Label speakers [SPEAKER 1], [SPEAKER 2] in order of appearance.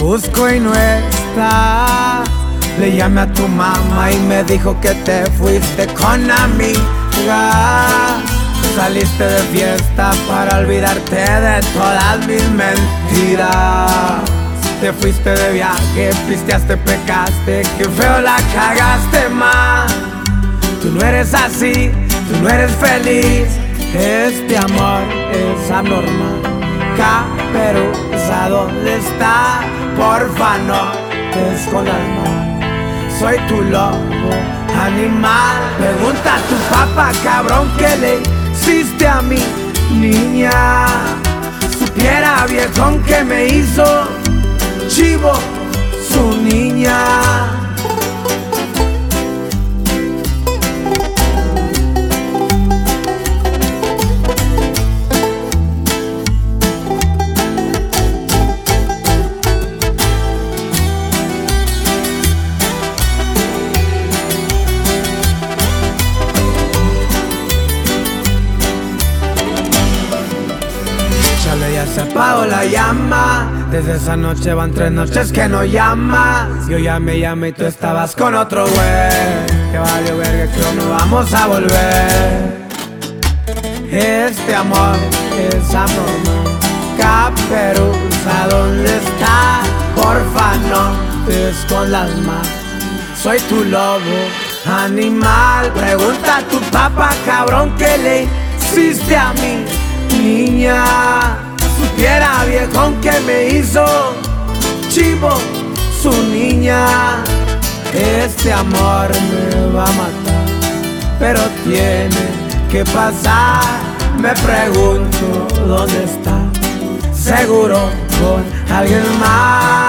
[SPEAKER 1] busco y no estás. Le llamé a tu mamá y me dijo que te fuiste con amigas. Saliste de fiesta para olvidarte de todas mis mentiras. Te fuiste de viaje, pisteaste, pecaste, que feo la cagaste más. Tú no eres así, tú no eres feliz. Este amor es anormal. Caperuza, ¿dónde está? Porfa, no te escondas más. Soy tu lobo, animal. Pregunta a tu papá, cabrón, ¿qué le hiciste a mi niña? Supiera, viejón, que me hizo chivo su niña. Ya se apagó la llama. Desde esa noche van 3 noches que no llamas. Yo llamé y tú estabas con otro güey. Que valió verga, que no vamos a volver. Este amor es anormal. Caperuza, ¿dónde está? Porfa, no te escondas más. Soy tu lobo, animal. Pregunta a tu papá, cabrón, ¿qué le hiciste a mi niña? Supiera, viejón, que me hizo chivo su niña. Este amor me va a matar, pero tiene que pasar. Me pregunto dónde está, seguro con alguien más.